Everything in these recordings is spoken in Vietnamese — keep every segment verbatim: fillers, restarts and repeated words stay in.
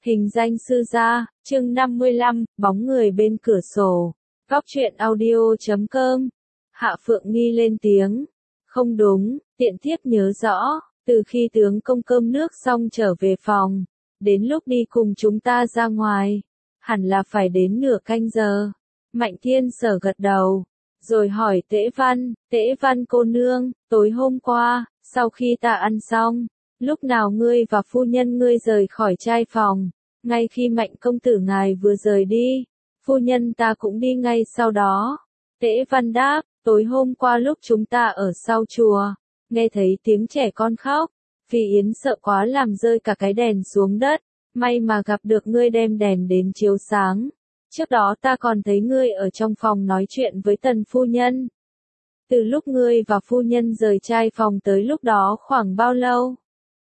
Hình danh sư gia, chương năm mươi lăm, bóng người bên cửa sổ. Góc truyện audio chấm com. Hạ Phượng Nghi lên tiếng. Không đúng, tiện thiếp nhớ rõ, từ khi tướng công cơm nước xong trở về phòng, đến lúc đi cùng chúng ta ra ngoài, hẳn là phải đến nửa canh giờ. Mạnh Thiên Sở gật đầu, rồi hỏi Tễ Văn, Tễ Văn cô nương, tối hôm qua, sau khi ta ăn xong, lúc nào ngươi và phu nhân ngươi rời khỏi trai phòng? Ngay khi Mạnh công tử ngài vừa rời đi, phu nhân ta cũng đi ngay sau đó. Tễ Văn đáp, tối hôm qua lúc chúng ta ở sau chùa, nghe thấy tiếng trẻ con khóc, Phi Yến sợ quá làm rơi cả cái đèn xuống đất, may mà gặp được ngươi đem đèn đến chiếu sáng. Trước đó ta còn thấy ngươi ở trong phòng nói chuyện với Tần phu nhân. Từ lúc ngươi và phu nhân rời trai phòng tới lúc đó khoảng bao lâu?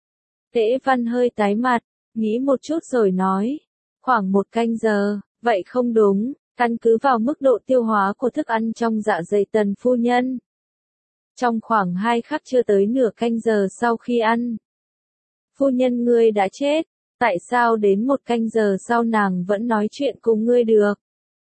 Tễ Văn hơi tái mặt, nghĩ một chút rồi nói, khoảng một canh giờ. Vậy không đúng, căn cứ vào mức độ tiêu hóa của thức ăn trong dạ dày Tần phu nhân. Trong khoảng hai khắc chưa tới nửa canh giờ sau khi ăn, phu nhân ngươi đã chết, tại sao đến một canh giờ sau nàng vẫn nói chuyện cùng ngươi được?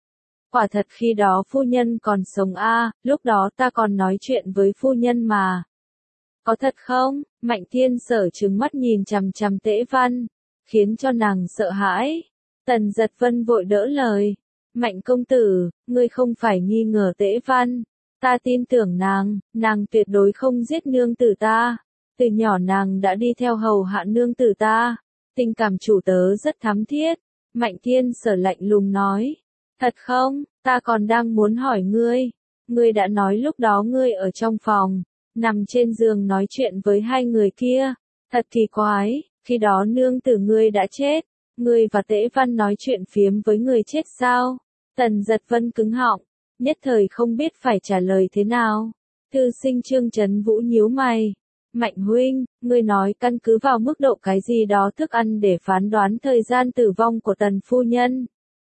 Quả thật khi đó phu nhân còn sống a, à, lúc đó ta còn nói chuyện với phu nhân mà. Có thật không? Mạnh Thiên Sở trừng mắt nhìn chằm chằm Tễ Văn, khiến cho nàng sợ hãi. Tần Giật Vân vội đỡ lời. Mạnh công tử, ngươi không phải nghi ngờ Tễ Văn. Ta tin tưởng nàng, nàng tuyệt đối không giết nương tử ta. Từ nhỏ nàng đã đi theo hầu hạ nương tử ta. Tình cảm chủ tớ rất thắm thiết. Mạnh Thiên Sở lạnh lùng nói. Thật không, ta còn đang muốn hỏi ngươi. Ngươi đã nói lúc đó ngươi ở trong phòng, nằm trên giường nói chuyện với hai người kia. Thật kỳ quái, khi đó nương tử ngươi đã chết. Ngươi và Tễ Văn nói chuyện phiếm với người chết sao? Tần Giật Vân cứng họng, nhất thời không biết phải trả lời thế nào. Thư sinh Trương Chấn Vũ nhíu mày. Mạnh huynh, ngươi nói căn cứ vào mức độ cái gì đó thức ăn để phán đoán thời gian tử vong của Tần phu nhân.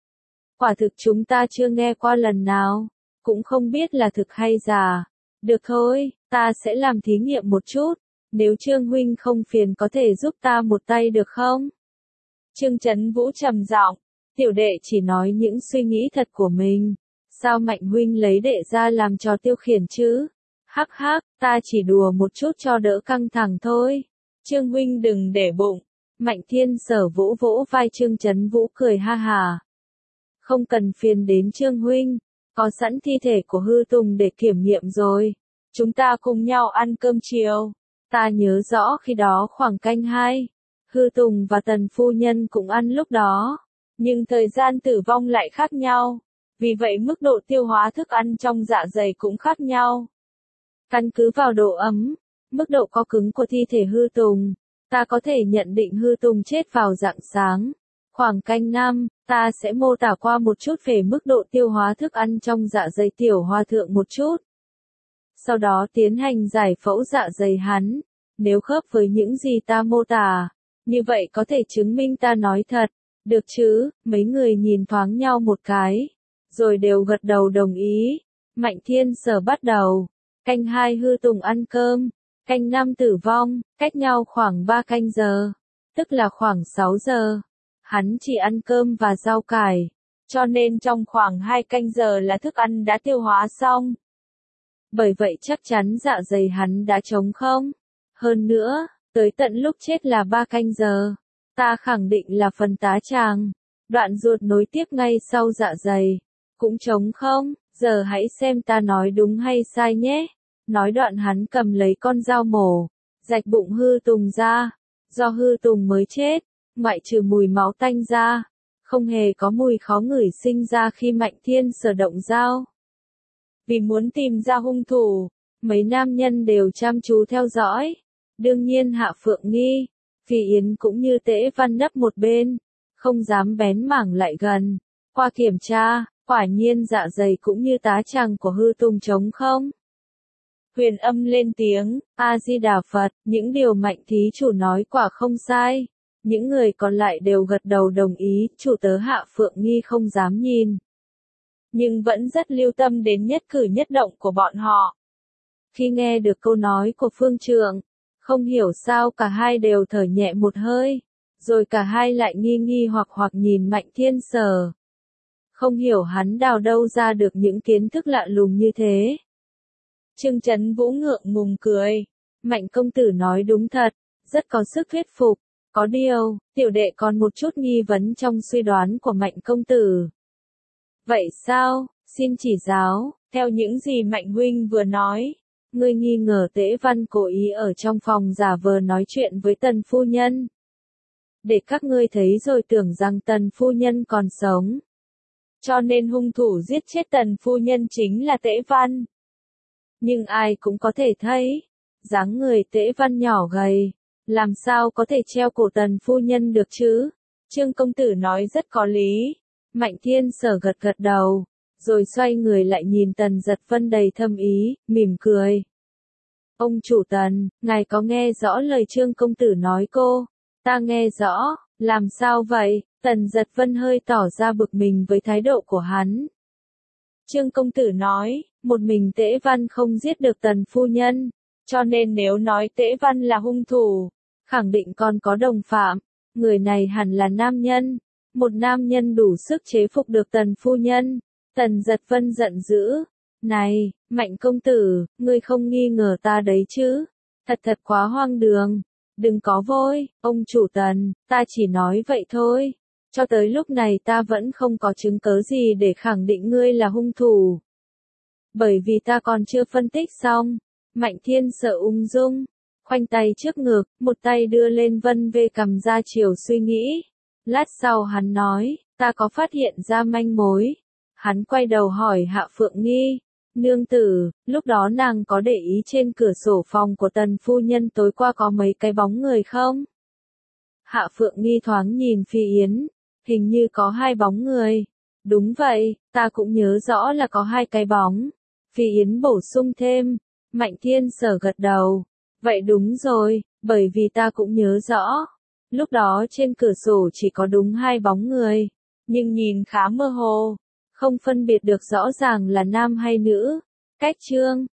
Quả thực chúng ta chưa nghe qua lần nào, cũng không biết là thực hay giả. Được thôi, ta sẽ làm thí nghiệm một chút, nếu Trương huynh không phiền có thể giúp ta một tay được không? Trương Chấn Vũ trầm giọng, tiểu đệ chỉ nói những suy nghĩ thật của mình, sao Mạnh huynh lấy đệ ra làm trò tiêu khiển chứ? Hắc hắc, ta chỉ đùa một chút cho đỡ căng thẳng thôi. Trương huynh đừng để bụng. Mạnh Thiên Sở vỗ vỗ vai Trương Chấn Vũ cười ha hà. Không cần phiền đến Trương huynh, có sẵn thi thể của Hư Tùng để kiểm nghiệm rồi. Chúng ta cùng nhau ăn cơm chiều. Ta nhớ rõ khi đó khoảng canh hai. Hư Tùng và Tần phu nhân cũng ăn lúc đó, nhưng thời gian tử vong lại khác nhau, vì vậy mức độ tiêu hóa thức ăn trong dạ dày cũng khác nhau. Căn cứ vào độ ấm, mức độ co cứng của thi thể Hư Tùng, ta có thể nhận định Hư Tùng chết vào rạng sáng. Khoảng canh năm, ta sẽ mô tả qua một chút về mức độ tiêu hóa thức ăn trong dạ dày tiểu hòa thượng một chút. Sau đó tiến hành giải phẫu dạ dày hắn, nếu khớp với những gì ta mô tả, như vậy có thể chứng minh ta nói thật, được chứ? Mấy người nhìn thoáng nhau một cái, rồi đều gật đầu đồng ý. Mạnh Thiên Sở bắt đầu. Canh hai Hư Tùng ăn cơm, canh năm tử vong, cách nhau khoảng ba canh giờ, tức là khoảng sáu giờ. Hắn chỉ ăn cơm và rau cải, cho nên trong khoảng hai canh giờ là thức ăn đã tiêu hóa xong. Bởi vậy chắc chắn dạ dày hắn đã trống không. Hơn nữa, tới tận lúc chết là ba canh giờ, ta khẳng định là phần tá tràng, đoạn ruột nối tiếp ngay sau dạ dày, cũng trống không. Giờ hãy xem ta nói đúng hay sai nhé. Nói đoạn hắn cầm lấy con dao mổ, rạch bụng Hư Tùng ra. Do Hư Tùng mới chết, ngoại trừ mùi máu tanh ra, không hề có mùi khó ngửi sinh ra khi Mạnh Thiên Sở động dao. Vì muốn tìm ra hung thủ, mấy nam nhân đều chăm chú theo dõi. Đương nhiên Hạ Phượng Nghi, Phi Yến cũng như Tễ Văn nấp một bên, không dám bén mảng lại gần. Qua kiểm tra, quả nhiên dạ dày cũng như tá tràng của Hư Tùng trống không. Huyền Âm lên tiếng, A-di-đà Phật, những điều Mạnh thí chủ nói quả không sai. Những người còn lại đều gật đầu đồng ý, chủ tớ Hạ Phượng Nghi không dám nhìn, nhưng vẫn rất lưu tâm đến nhất cử nhất động của bọn họ. Khi nghe được câu nói của Phương Trượng, không hiểu sao cả hai đều thở nhẹ một hơi, Rồi cả hai lại nghi nghi hoặc hoặc nhìn Mạnh Thiên Sở. Không hiểu hắn đào đâu ra được những kiến thức lạ lùng như thế. Trương Chấn Vũ ngượng ngùng cười. Mạnh công tử nói đúng thật, rất có sức thuyết phục. Có điều, tiểu đệ còn một chút nghi vấn trong suy đoán của Mạnh công tử. Vậy sao, xin chỉ giáo, theo những gì Mạnh huynh vừa nói. Ngươi nghi ngờ Tễ Văn cố ý ở trong phòng giả vờ nói chuyện với Tần phu nhân. Để các ngươi thấy rồi tưởng rằng Tần phu nhân còn sống. Cho nên hung thủ giết chết Tần phu nhân chính là Tễ Văn. Nhưng ai cũng có thể thấy, dáng người Tễ Văn nhỏ gầy, làm sao có thể treo cổ Tần phu nhân được chứ? Trương công tử nói rất có lý. Mạnh Thiên Sở gật gật đầu, rồi xoay người lại nhìn Tần Giật Vân đầy thâm ý, mỉm cười. Ông chủ Tần, ngài có nghe rõ lời Trương công tử nói cô? Ta nghe rõ, làm sao vậy? Tần Giật Vân hơi tỏ ra bực mình với thái độ của hắn. Trương công tử nói, một mình Tễ Văn không giết được Tần phu nhân, cho nên nếu nói Tễ Văn là hung thủ, khẳng định còn có đồng phạm, người này hẳn là nam nhân, một nam nhân đủ sức chế phục được Tần phu nhân. Tần Giật Vân giận dữ, này, Mạnh công tử, ngươi không nghi ngờ ta đấy chứ? Thật thật quá hoang đường, đừng có vội, ông chủ Tần, ta chỉ nói vậy thôi. Cho tới lúc này ta vẫn không có chứng cớ gì để khẳng định ngươi là hung thủ. Bởi vì ta còn chưa phân tích xong. Mạnh Thiên Sở ung dung, khoanh tay trước ngực, một tay đưa lên vân vê cầm ra chiều suy nghĩ. Lát sau hắn nói, ta có phát hiện ra manh mối. Hắn quay đầu hỏi Hạ Phượng Nghi, nương tử, lúc đó nàng có để ý trên cửa sổ phòng của Tần phu nhân tối qua có mấy cái bóng người không? Hạ Phượng Nghi thoáng nhìn Phi Yến, hình như có hai bóng người. Đúng vậy, ta cũng nhớ rõ là có hai cái bóng. Phi Yến bổ sung thêm. Mạnh Thiên Sở gật đầu. Vậy đúng rồi, bởi vì ta cũng nhớ rõ. Lúc đó trên cửa sổ chỉ có đúng hai bóng người, nhưng nhìn khá mơ hồ, không phân biệt được rõ ràng là nam hay nữ. Cách chương